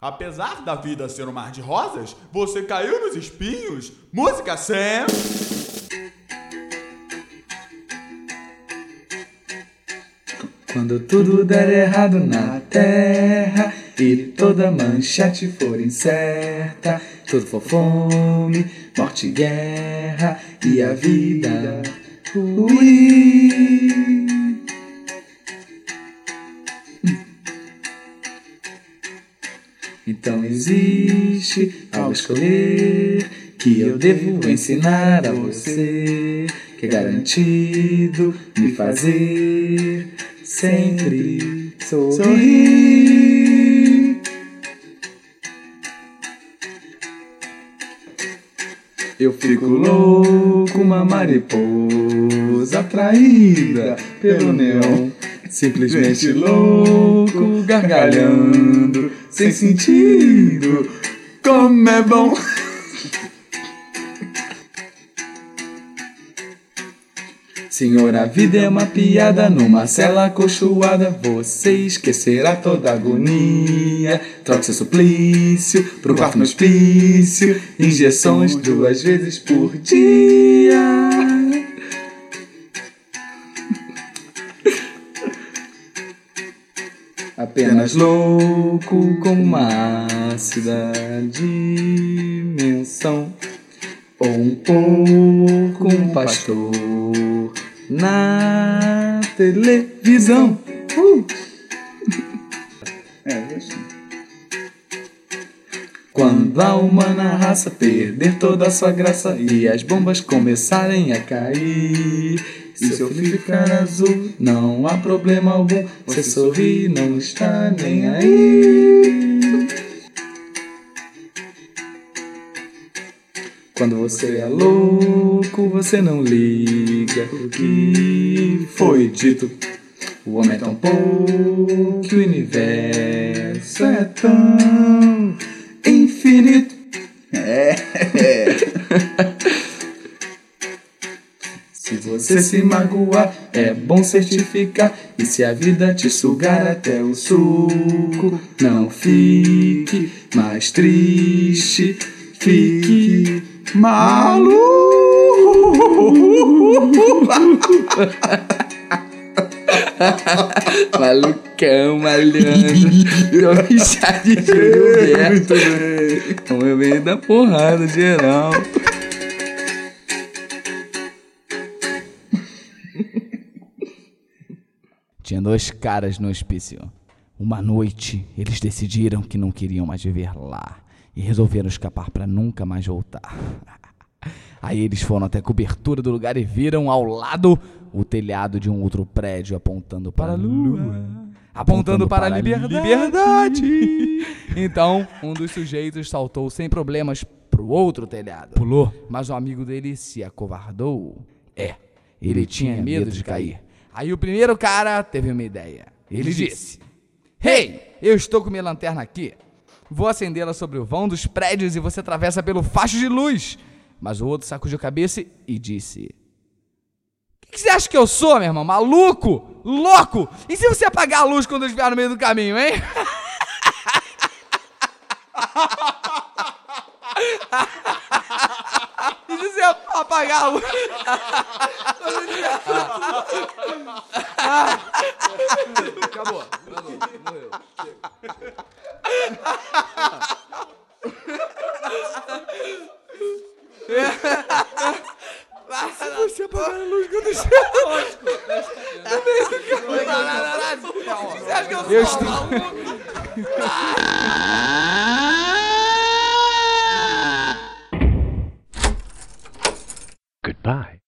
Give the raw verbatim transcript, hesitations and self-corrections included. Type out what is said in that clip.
Apesar da vida ser um mar de rosas, você caiu nos espinhos. Música Sam. Quando tudo der errado na terra e toda manchete for incerta, tudo for fome, morte e guerra e a vida ruim. Então existe algo a escolher que eu devo ensinar a você, que é garantido me fazer sempre sorrir. Eu fico louco, uma mariposa atraída pelo neon, simplesmente louco, gargalhando, sem sentido, como é bom. Senhor, a vida é uma piada numa cela acolchoada. Você esquecerá toda a agonia. Troque seu suplício pro quarto no hospício. Injeções duas vezes por dia. Apenas louco com uma ácida dimensão, ou um pouco um pastor na televisão. Uh! É, assim. Quando a humana raça perder toda a sua graça e as bombas começarem a cair, e seu filho ficar azul, não há problema algum. Você sorri, não está nem aí. Quando você é louco, você não liga o que foi dito. O homem é tão pouco que o universo é tão infinito. É. Se você se magoar, é bom certificar. E se a vida te sugar até o suco, não fique mais triste, fique maluco. Malucão, malhando. Eu me chá de Gilberto. Vamos ver da porrada geral. Tinha dois caras no hospício. Uma noite, eles decidiram que não queriam mais viver lá e resolveram escapar para nunca mais voltar. Aí eles foram até a cobertura do lugar e viram ao lado o telhado de um outro prédio apontando para a lua, apontando, apontando para, para a liberdade. liberdade. Então, um dos sujeitos saltou sem problemas pro outro telhado. Pulou. Mas o amigo dele se acovardou. É, ele, ele tinha, tinha medo de cair. Aí o primeiro cara teve uma ideia. Ele disse: Hey, eu estou com minha lanterna aqui. Vou acendê-la sobre o vão dos prédios e você atravessa pelo facho de luz. Mas o outro sacudiu a cabeça e disse: O que você acha que eu sou, meu irmão? Maluco? Louco? E se você apagar a luz quando eu estiver no meio do caminho, hein? E se você apagar a luz? Acabou. Acabou. Morreu. Se você apagar a luz quando eu estiver no meio do caminho. Você acha que eu sou maluco?